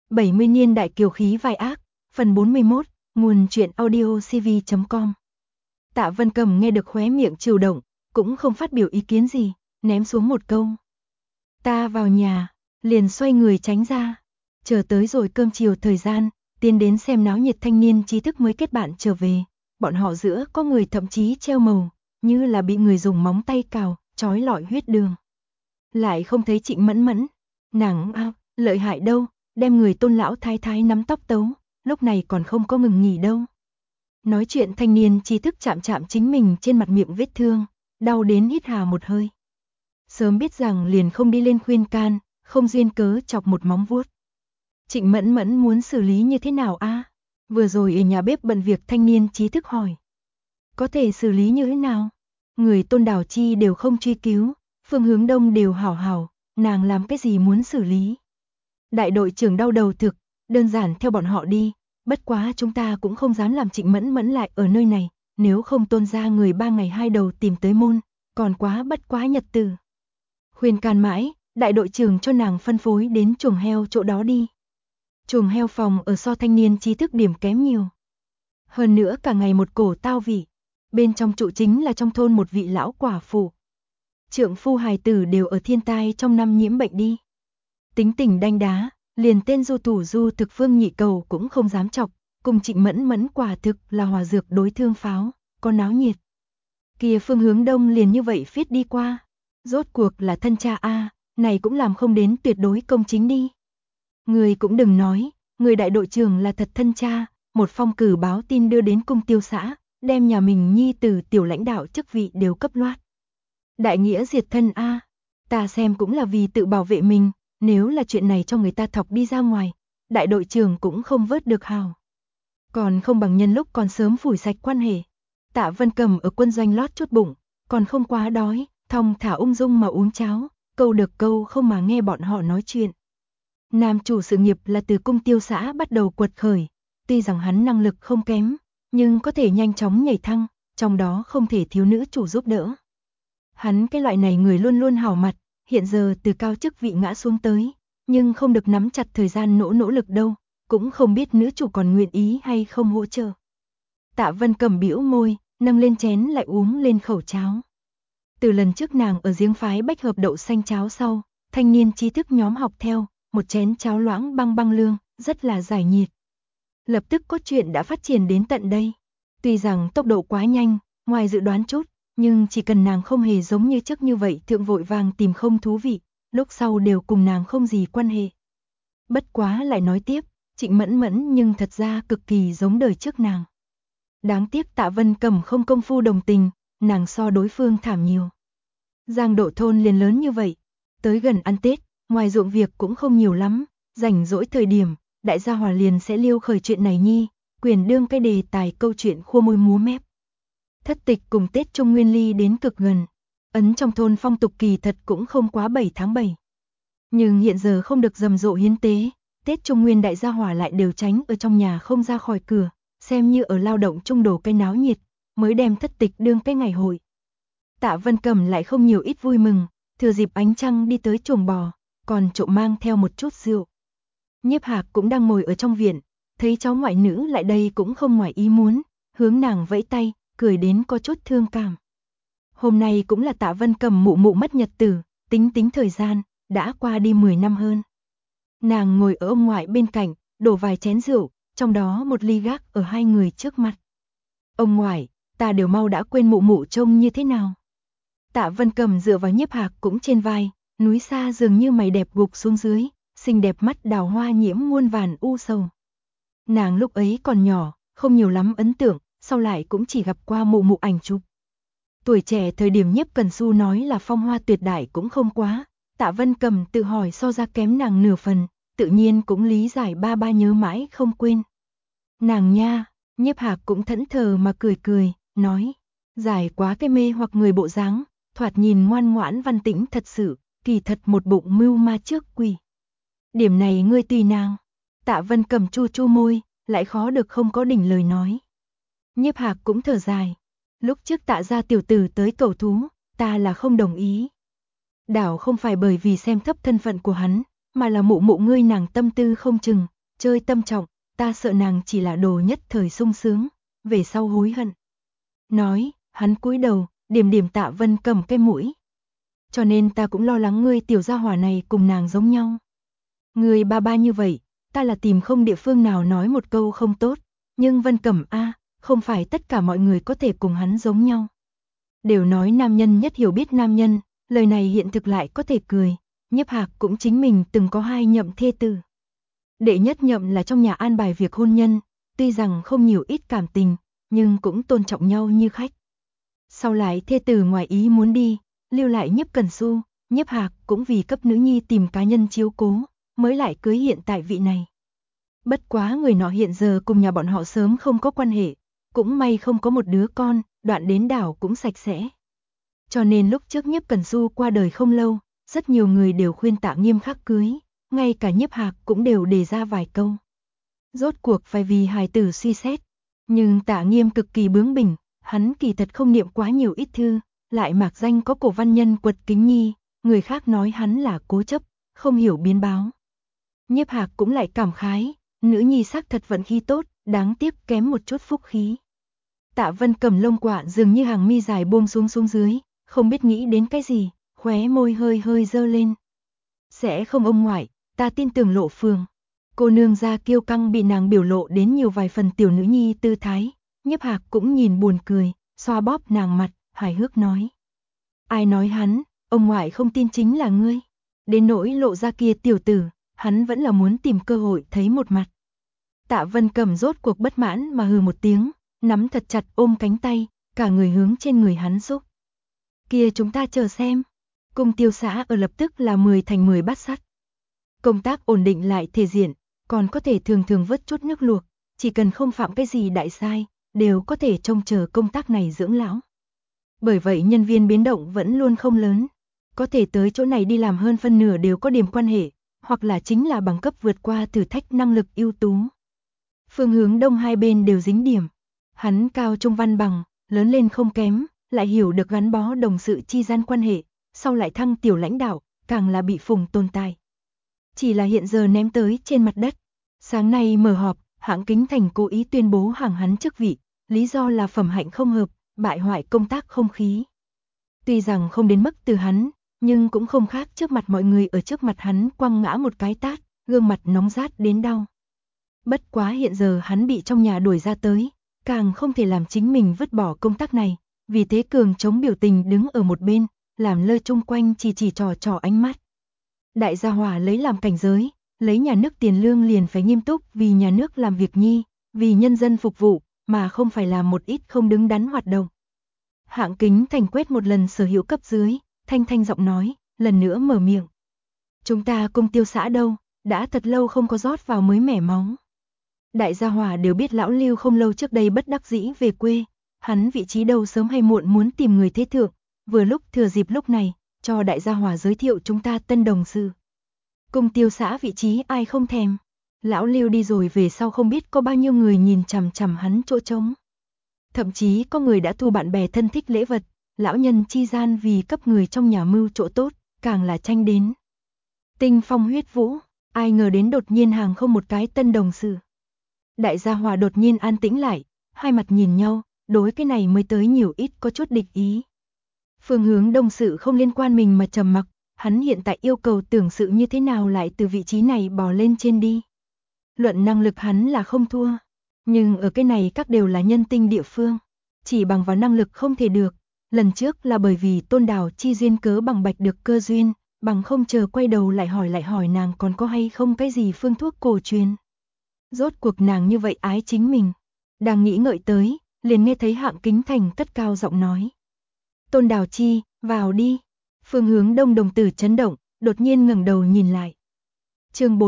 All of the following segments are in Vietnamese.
70 niên đại kiều khí vai ác, phần 41, nguồn truyện audio cv.com. Tạ Vân Cầm nghe được khóe miệng chịu động, cũng không phát biểu ý kiến gì, ném xuống một câu. Ta vào nhà, liền xoay người tránh ra. Chờ tới rồi cơm chiều thời gian, tiến đến xem náo nhiệt thanh niên trí thức mới kết bạn trở về. Bọn họ giữa có người thậm chí treo màu, như là bị người dùng móng tay cào, trói lọi huyết đường. Lại không thấy Trịnh Mẫn Mẫn, nàng lợi hại đâu, đem người Tôn lão thái thái nắm tóc tấu, lúc này còn không có ngừng nghỉ đâu. Nói chuyện thanh niên trí thức chạm chạm chính mình trên mặt miệng vết thương, đau đến hít hà một hơi. Sớm biết rằng liền không đi lên khuyên can, không duyên cớ chọc một móng vuốt. Trịnh Mẫn Mẫn muốn xử lý như thế nào a? Vừa rồi ở nhà bếp bận việc thanh niên trí thức hỏi. Có thể xử lý như thế nào? Người Tôn Đào Chi đều không truy cứu, Phương Hướng Đông đều hảo hảo, nàng làm cái gì muốn xử lý? Đại đội trưởng đau đầu thực, đơn giản theo bọn họ đi, bất quá chúng ta cũng không dám làm Trịnh Mẫn Mẫn lại ở nơi này, nếu không Tôn ra người 3 ngày 2 đầu tìm tới môn, còn quá bất quá nhật tử. Khuyên can mãi, đại đội trưởng cho nàng phân phối đến chuồng heo chỗ đó đi. Chuồng heo phòng ở so thanh niên trí thức điểm kém nhiều. Hơn nữa cả ngày một cổ tao vị, bên trong trụ chính là trong thôn một vị lão quả phụ. Trượng phu hài tử đều ở thiên tai trong năm nhiễm bệnh đi. Tính tình đanh đá, liền tên du thủ du thực Phương Nhị Cầu cũng không dám chọc, cùng Trịnh Mẫn Mẫn quả thực là hòa dược đối thương pháo, có náo nhiệt. Kia Phương Hướng Đông liền như vậy phiết đi qua, rốt cuộc là thân cha a, này cũng làm không đến tuyệt đối công chính đi. Người cũng đừng nói, người đại đội trưởng là thật thân cha, một phong cử báo tin đưa đến cung tiêu xã, đem nhà mình nhi tử tiểu lãnh đạo chức vị đều cấp loát. Đại nghĩa diệt thân a, ta xem cũng là vì tự bảo vệ mình, nếu là chuyện này cho người ta thọc đi ra ngoài, đại đội trưởng cũng không vớt được hào. Còn không bằng nhân lúc còn sớm phủi sạch quan hệ. Tạ Vân Cầm ở quân doanh lót chút bụng, còn không quá đói, thong thả ung dung mà uống cháo, câu được câu không mà nghe bọn họ nói chuyện. Nam chủ sự nghiệp là từ cung tiêu xã bắt đầu quật khởi, tuy rằng hắn năng lực không kém, nhưng có thể nhanh chóng nhảy thăng, trong đó không thể thiếu nữ chủ giúp đỡ. Hắn cái loại này người luôn luôn hảo mặt, hiện giờ từ cao chức vị ngã xuống tới, nhưng không được nắm chặt thời gian nỗ lực đâu, cũng không biết nữ chủ còn nguyện ý hay không hỗ trợ. Tạ Vân Cầm bĩu môi, nâng lên chén lại uống lên khẩu cháo. Từ lần trước nàng ở giếng phái bách hợp đậu xanh cháo sau, thanh niên trí thức nhóm học theo, một chén cháo loãng băng băng lương, rất là giải nhiệt. Lập tức cốt truyện đã phát triển đến tận đây. Tuy rằng tốc độ quá nhanh, ngoài dự đoán chút, nhưng chỉ cần nàng không hề giống như trước như vậy thượng vội vàng tìm không thú vị, lúc sau đều cùng nàng không gì quan hệ. Bất quá lại nói tiếp, Trịnh Mẫn Mẫn nhưng thật ra cực kỳ giống đời trước nàng. Đáng tiếc Tạ Vân Cầm không công phu đồng tình, nàng so đối phương thảm nhiều. Giang Độ thôn liền lớn như vậy, tới gần ăn Tết, ngoài ruộng việc cũng không nhiều lắm, rảnh rỗi thời điểm, đại gia hòa liền sẽ liêu khởi chuyện này nhi, quyền đương cái đề tài câu chuyện khua môi múa mép. Thất tịch cùng Tết Trung Nguyên ly đến cực gần, ấn trong thôn phong tục kỳ thật cũng không quá 7 tháng 7. Nhưng hiện giờ không được rầm rộ hiến tế, Tết Trung Nguyên đại gia hỏa lại đều tránh ở trong nhà không ra khỏi cửa, xem như ở lao động trung đổ cái náo nhiệt, mới đem thất tịch đương cái ngày hội. Tạ Vân Cầm lại không nhiều ít vui mừng, thừa dịp ánh trăng đi tới chuồng bò, còn trộm mang theo một chút rượu. Nhiếp Hạc cũng đang ngồi ở trong viện, thấy cháu ngoại nữ lại đây cũng không ngoài ý muốn, hướng nàng vẫy tay, cười đến có chút thương cảm. Hôm nay cũng là Tạ Vân Cầm mụ mụ mất nhật tử, tính thời gian, đã qua đi 10 năm hơn. Nàng ngồi ở ông ngoại bên cạnh, đổ vài chén rượu, trong đó một ly gác ở hai người trước mặt. Ông ngoại, ta đều mau đã quên mụ mụ trông như thế nào. Tạ Vân Cầm dựa vào Nhiếp Hạc cũng trên vai, núi xa dường như mày đẹp gục xuống dưới, xinh đẹp mắt đào hoa nhiễm muôn vàn u sầu. Nàng lúc ấy còn nhỏ, không nhiều lắm ấn tượng, sau lại cũng chỉ gặp qua mụ mụ ảnh chụp. Tuổi trẻ thời điểm Nhiếp Cần Xu nói là phong hoa tuyệt đại cũng không quá, Tạ Vân Cầm tự hỏi so ra kém nàng nửa phần, tự nhiên cũng lý giải ba nhớ mãi không quên. Nàng nha, Nhiếp Hạc cũng thẫn thờ mà cười, nói, giải quá cái mê hoặc người bộ dáng, thoạt nhìn ngoan ngoãn văn tĩnh thật sự, kỳ thật một bụng mưu ma trước quỷ. Điểm này ngươi tùy nàng. Tạ Vân Cầm chu môi, lại khó được không có đỉnh lời nói. Nhiếp Hạc cũng thở dài. Lúc trước Tạ gia tiểu tử tới cầu thú, ta là không đồng ý. Đảo không phải bởi vì xem thấp thân phận của hắn, mà là mụ mụ ngươi nàng tâm tư không chừng, chơi tâm trọng, ta sợ nàng chỉ là đồ nhất thời sung sướng, về sau hối hận. Nói, hắn cúi đầu, điểm điểm Tạ Vân Cầm cái mũi. Cho nên ta cũng lo lắng ngươi tiểu gia hỏa này cùng nàng giống nhau. Ngươi ba ba như vậy, ta là tìm không địa phương nào nói một câu không tốt, nhưng Vân Cẩm a, không phải tất cả mọi người có thể cùng hắn giống nhau. Đều nói nam nhân nhất hiểu biết nam nhân, lời này hiện thực lại có thể cười, Nhiếp Hạc cũng chính mình từng có 2 nhậm thê tử. Đệ nhất nhậm là trong nhà an bài việc hôn nhân, tuy rằng không nhiều ít cảm tình, nhưng cũng tôn trọng nhau như khách. Sau lại thê tử ngoài ý muốn đi, lưu lại Nhiếp Cẩn Xu, Nhiếp Hạc cũng vì cấp nữ nhi tìm cá nhân chiếu cố, mới lại cưới hiện tại vị này. Bất quá người nọ hiện giờ cùng nhà bọn họ sớm không có quan hệ, cũng may không có một đứa con, đoạn đến đảo cũng sạch sẽ. Cho nên lúc trước Nhiếp Cẩn Xu qua đời không lâu, rất nhiều người đều khuyên Tạ Nghiêm khắc cưới, ngay cả Nhiếp Hạc cũng đều đề ra vài câu. Rốt cuộc phải vì hài tử suy xét, nhưng Tạ Nghiêm cực kỳ bướng bỉnh, hắn kỳ thật không niệm quá nhiều ít thư, lại mạc danh có cổ văn nhân Quật Kính Nhi, người khác nói hắn là cố chấp, không hiểu biến báo. Nhiếp Hạc cũng lại cảm khái, nữ nhi xác thật vận khí tốt, đáng tiếc kém một chút phúc khí. Tạ Vân Cầm lông quạ dường như hàng mi dài buông xuống dưới, không biết nghĩ đến cái gì, khóe môi hơi hơi dơ lên. Sẽ không ông ngoại, ta tin tưởng Lộ Phường. Cô nương gia kiêu căng bị nàng biểu lộ đến nhiều vài phần tiểu nữ nhi tư thái, Nhiếp Hạc cũng nhìn buồn cười, xoa bóp nàng mặt, hài hước nói. Ai nói hắn, ông ngoại không tin chính là ngươi. Đến nỗi Lộ ra kia tiểu tử, hắn vẫn là muốn tìm cơ hội thấy một mặt. Tạ Vân Cầm rốt cuộc bất mãn mà hừ một tiếng, nắm thật chặt ôm cánh tay, cả người hướng trên người hắn xúc. Kia chúng ta chờ xem. Cung Tiêu xã ở lập tức là 10 thành 10 bát sắt. Công tác ổn định lại thể diện, còn có thể thường thường vớt chút nước luộc, chỉ cần không phạm cái gì đại sai, đều có thể trông chờ công tác này dưỡng lão. Bởi vậy nhân viên biến động vẫn luôn không lớn, có thể tới chỗ này đi làm hơn phân nửa đều có điểm quan hệ, hoặc là chính là bằng cấp vượt qua thử thách năng lực ưu tú. Phương Hướng Đông hai bên đều dính điểm, hắn cao trung văn bằng, lớn lên không kém, lại hiểu được gắn bó đồng sự chi gian quan hệ, sau lại thăng tiểu lãnh đạo, càng là bị phùng tồn tại. Chỉ là hiện giờ ném tới trên mặt đất. Sáng nay mở họp, Hạng Kính Thành cố ý tuyên bố hàng hắn chức vị, lý do là phẩm hạnh không hợp, bại hoại công tác không khí. Tuy rằng không đến mức từ hắn, nhưng cũng không khác trước mặt mọi người ở trước mặt hắn quăng ngã một cái tát, gương mặt nóng rát đến đau. Bất quá hiện giờ hắn bị trong nhà đuổi ra tới, càng không thể làm chính mình vứt bỏ công tác này, vì thế cường chống biểu tình đứng ở một bên, làm lơ chung quanh chỉ trò ánh mắt. Đại gia hỏa lấy làm cảnh giới, lấy nhà nước tiền lương liền phải nghiêm túc vì nhà nước làm việc nhi, vì nhân dân phục vụ, mà không phải làm một ít không đứng đắn hoạt động. Hạng Kính Thành quét một lần sở hữu cấp dưới, thanh giọng nói, lần nữa mở miệng. Chúng ta Cung Tiêu xã đâu, đã thật lâu không có rót vào mới mẻ máu. Đại gia hỏa đều biết lão Lưu không lâu trước đây bất đắc dĩ về quê, hắn vị trí đâu sớm hay muộn muốn tìm người thế thượng, vừa lúc thừa dịp lúc này, cho đại gia hỏa giới thiệu chúng ta tân đồng sự. Cung Tiêu xã vị trí ai không thèm. Lão Lưu đi rồi về sau không biết có bao nhiêu người nhìn chằm chằm hắn chỗ trống. Thậm chí có người đã thu bạn bè thân thích lễ vật, lão nhân chi gian vì cấp người trong nhà mưu chỗ tốt, càng là tranh đến. Tinh phong huyết vũ, ai ngờ đến đột nhiên hàng không một cái tân đồng sự. Đại gia hỏa đột nhiên an tĩnh lại, hai mặt nhìn nhau, đối cái này mới tới nhiều ít có chút địch ý. Phương Hướng Đông sự không liên quan mình mà trầm mặc, hắn hiện tại yêu cầu tưởng sự như thế nào lại từ vị trí này bò lên trên đi. Luận năng lực hắn là không thua, nhưng ở cái này các đều là nhân tinh địa phương, chỉ bằng vào năng lực không thể được. Lần trước là bởi vì Tôn Đào chi duyên cớ bằng bạch được cơ duyên, bằng không chờ quay đầu lại hỏi nàng còn có hay không cái gì phương thuốc cổ truyền. Rốt cuộc nàng như vậy ái chính mình. Đang nghĩ ngợi tới, liền nghe thấy Hạng Kính Thành cất cao giọng nói. Tôn Đào Chi, vào đi. Phương Hướng Đông đồng tử chấn động, đột nhiên ngẩng đầu nhìn lại. Chương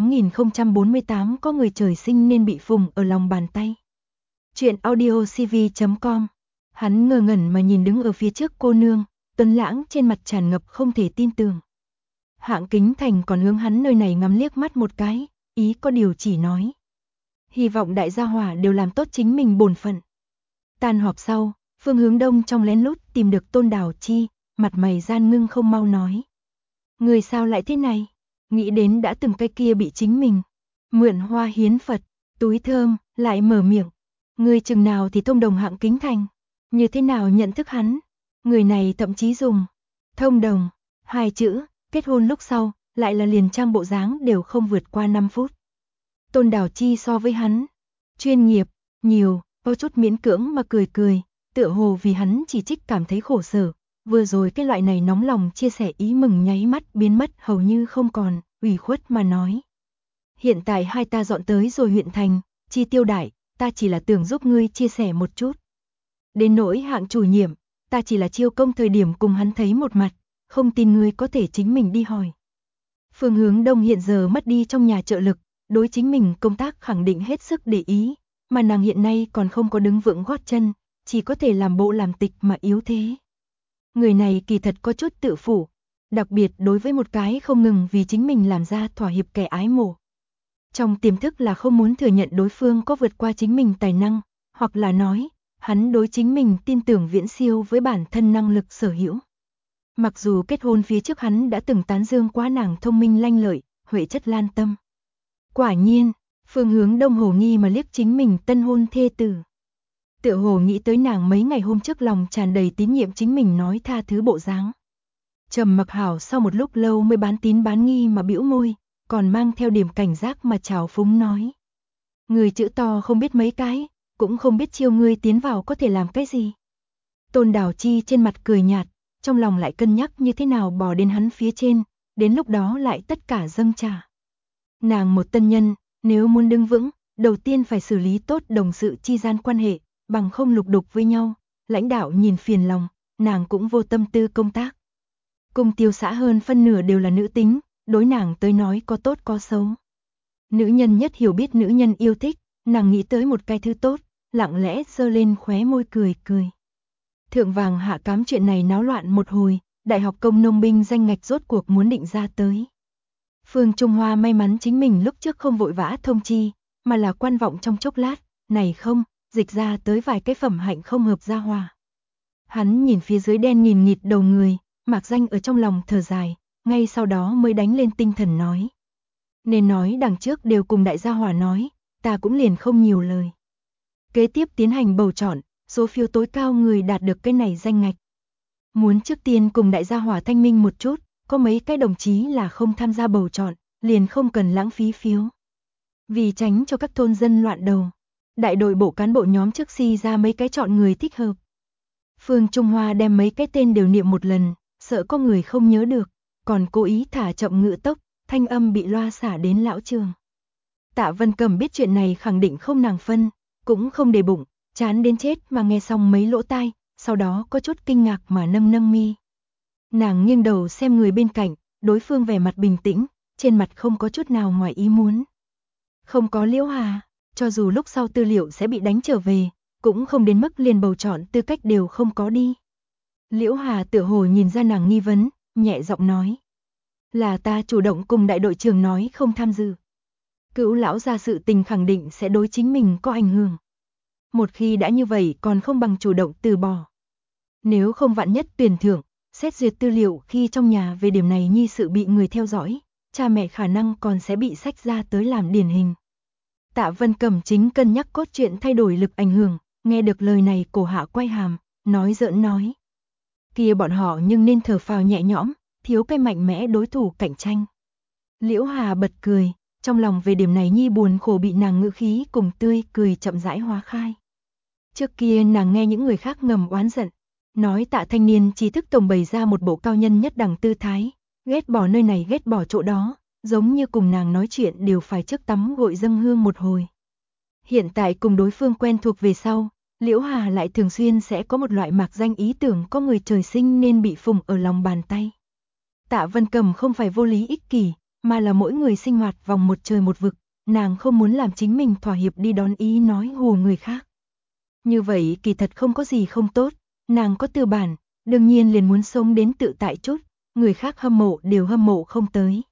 48048 có người trời sinh nên bị phùng ở lòng bàn tay. Chuyện audiocv.com. Hắn ngơ ngẩn mà nhìn đứng ở phía trước cô nương, Tuấn Lãng trên mặt tràn ngập không thể tin tưởng. Hạng Kính Thành còn hướng hắn nơi này ngắm liếc mắt một cái, ý có điều chỉ nói. Hy vọng đại gia hỏa đều làm tốt chính mình bổn phận. Tan họp sau, Phương Hướng Đông trong lén lút tìm được Tôn Đào Chi, mặt mày gian ngưng không mau nói. Người sao lại thế này? Nghĩ đến đã từng cái kia bị chính mình mượn hoa hiến Phật, túi thơm, lại mở miệng. Người chừng nào thì thông đồng hạng kính thành, như thế nào nhận thức hắn? Người này thậm chí dùng thông đồng, hai chữ, kết hôn lúc sau, lại là liền trang bộ dáng đều không vượt qua 5 phút. Tôn Đào Chi so với hắn, chuyên nghiệp, nhiều, có chút miễn cưỡng mà cười cười, tựa hồ vì hắn chỉ trích cảm thấy khổ sở. Vừa rồi cái loại này nóng lòng chia sẻ ý mừng nháy mắt biến mất hầu như không còn, ủy khuất mà nói. Hiện tại hai ta dọn tới rồi huyện thành, Chi Tiêu đại, ta chỉ là tưởng giúp ngươi chia sẻ một chút. Đến nỗi hạng chủ nhiệm, ta chỉ là chiêu công thời điểm cùng hắn thấy một mặt, không tin ngươi có thể chính mình đi hỏi. Phương Hướng Đông hiện giờ mất đi trong nhà trợ lực, đối chính mình công tác khẳng định hết sức để ý, mà nàng hiện nay còn không có đứng vững gót chân, chỉ có thể làm bộ làm tịch mà yếu thế. Người này kỳ thật có chút tự phụ, đặc biệt đối với một cái không ngừng vì chính mình làm ra thỏa hiệp kẻ ái mộ. Trong tiềm thức là không muốn thừa nhận đối phương có vượt qua chính mình tài năng, hoặc là nói, hắn đối chính mình tin tưởng viễn siêu với bản thân năng lực sở hữu. Mặc dù kết hôn phía trước hắn đã từng tán dương quá nàng thông minh lanh lợi, huệ chất lan tâm. Quả nhiên, Phương Hướng Đông hồ nghi mà liếc chính mình tân hôn thê tử. Tựa hồ nghĩ tới nàng mấy ngày hôm trước lòng tràn đầy tín nhiệm chính mình nói tha thứ bộ dáng. Trầm mặc hảo sau một lúc lâu mới bán tín bán nghi mà bĩu môi, còn mang theo điểm cảnh giác mà trào phúng nói. Người chữ to không biết mấy cái, cũng không biết chiêu ngươi tiến vào có thể làm cái gì. Tôn Đào Chi trên mặt cười nhạt, trong lòng lại cân nhắc như thế nào bò đến hắn phía trên, đến lúc đó lại tất cả dâng trả. Nàng một tân nhân, nếu muốn đứng vững, đầu tiên phải xử lý tốt đồng sự chi gian quan hệ, bằng không lục đục với nhau, lãnh đạo nhìn phiền lòng, nàng cũng vô tâm tư công tác. Cung tiêu xã hơn phân nửa đều là nữ tính, đối nàng tới nói có tốt có xấu. Nữ nhân nhất hiểu biết nữ nhân yêu thích, nàng nghĩ tới một cái thứ tốt, lặng lẽ giơ lên khóe môi cười cười. Thượng vàng hạ cám chuyện này náo loạn một hồi, Đại học Công nông binh danh ngạch rốt cuộc muốn định ra tới. Phương Trung Hoa may mắn chính mình lúc trước không vội vã thông chi, mà là quan vọng trong chốc lát, này không, dịch ra tới vài cái phẩm hạnh không hợp gia hòa. Hắn nhìn phía dưới đen nghìn nghịt đầu người, Mạc Danh ở trong lòng thở dài, ngay sau đó mới đánh lên tinh thần nói. Nên nói đằng trước đều cùng đại gia hỏa nói, ta cũng liền không nhiều lời. Kế tiếp tiến hành bầu chọn, số phiếu tối cao người đạt được cái này danh ngạch. Muốn trước tiên cùng đại gia hỏa thanh minh một chút, có mấy cái đồng chí là không tham gia bầu chọn, liền không cần lãng phí phiếu. Vì tránh cho các thôn dân loạn đầu, đại đội bộ cán bộ nhóm trước si ra mấy cái chọn người thích hợp. Phương Trung Hoa đem mấy cái tên đều niệm một lần, sợ có người không nhớ được, còn cố ý thả chậm ngữ tốc, thanh âm bị loa xả đến lão trường. Tạ Vân Cầm biết chuyện này khẳng định không nàng phân, cũng không để bụng, chán đến chết mà nghe xong mấy lỗ tai, sau đó có chút kinh ngạc mà nâng nâng mi. Nàng nghiêng đầu xem người bên cạnh, đối phương vẻ mặt bình tĩnh, trên mặt không có chút nào ngoài ý muốn. Không có Liễu Hà, cho dù lúc sau tư liệu sẽ bị đánh trở về, cũng không đến mức liền bầu chọn tư cách đều không có đi. Liễu Hà tựa hồ nhìn ra nàng nghi vấn, nhẹ giọng nói. Là ta chủ động cùng đại đội trưởng nói không tham dự. Cữu lão gia sự tình khẳng định sẽ đối chính mình có ảnh hưởng. Một khi đã như vậy còn không bằng chủ động từ bỏ. Nếu không vạn nhất tuyển thưởng, xét duyệt tư liệu khi trong nhà về điểm này nhi sự bị người theo dõi, cha mẹ khả năng còn sẽ bị sách ra tới làm điển hình. Tạ Vân Cẩm chính cân nhắc cốt truyện thay đổi lực ảnh hưởng, nghe được lời này cổ hạ quay hàm, nói giỡn nói. Kia bọn họ nhưng nên thở phào nhẹ nhõm, thiếu cái mạnh mẽ đối thủ cạnh tranh. Liễu Hà bật cười, trong lòng về điểm này nhi buồn khổ bị nàng ngữ khí cùng tươi cười chậm rãi hóa khai. Trước kia nàng nghe những người khác ngầm oán giận, nói Tạ thanh niên trí thức tổng bày ra một bộ cao nhân nhất đẳng tư thái, ghét bỏ nơi này ghét bỏ chỗ đó, giống như cùng nàng nói chuyện đều phải trước tắm gội dâng hương một hồi. Hiện tại cùng đối phương quen thuộc về sau, Liễu Hà lại thường xuyên sẽ có một loại mạc danh ý tưởng có người trời sinh nên bị phụng ở lòng bàn tay. Tạ Vân Cầm không phải vô lý ích kỷ, mà là mỗi người sinh hoạt vòng một trời một vực, nàng không muốn làm chính mình thỏa hiệp đi đón ý nói hùa người khác. Như vậy kỳ thật không có gì không tốt, nàng có tư bản, đương nhiên liền muốn sống đến tự tại chút, người khác hâm mộ đều hâm mộ không tới.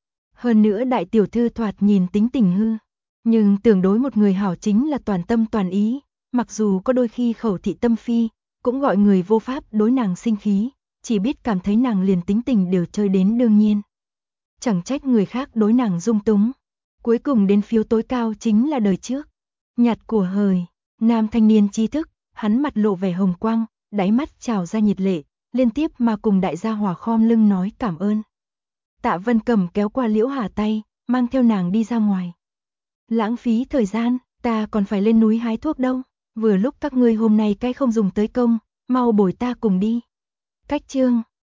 Hơn nữa đại tiểu thư thoạt nhìn tính tình hư, nhưng tưởng đối một người hảo chính là toàn tâm toàn ý, mặc dù có đôi khi khẩu thị tâm phi, cũng gọi người vô pháp đối nàng sinh khí, chỉ biết cảm thấy nàng liền tính tình đều chơi đến đương nhiên. Chẳng trách người khác đối nàng dung túng. Cuối cùng đến phiếu tối cao chính là đời trước. Nhặt của hời, nam thanh niên trí thức, hắn mặt lộ vẻ hồng quang, đáy mắt trào ra nhiệt lệ, liên tiếp mà cùng đại gia hỏa khom lưng nói cảm ơn. Tạ Vân Cầm kéo qua Liễu Hà tay, mang theo nàng đi ra ngoài. Lãng phí thời gian, ta còn phải lên núi hái thuốc đâu, vừa lúc các ngươi hôm nay cái không dùng tới công, mau bồi ta cùng đi. Cách chương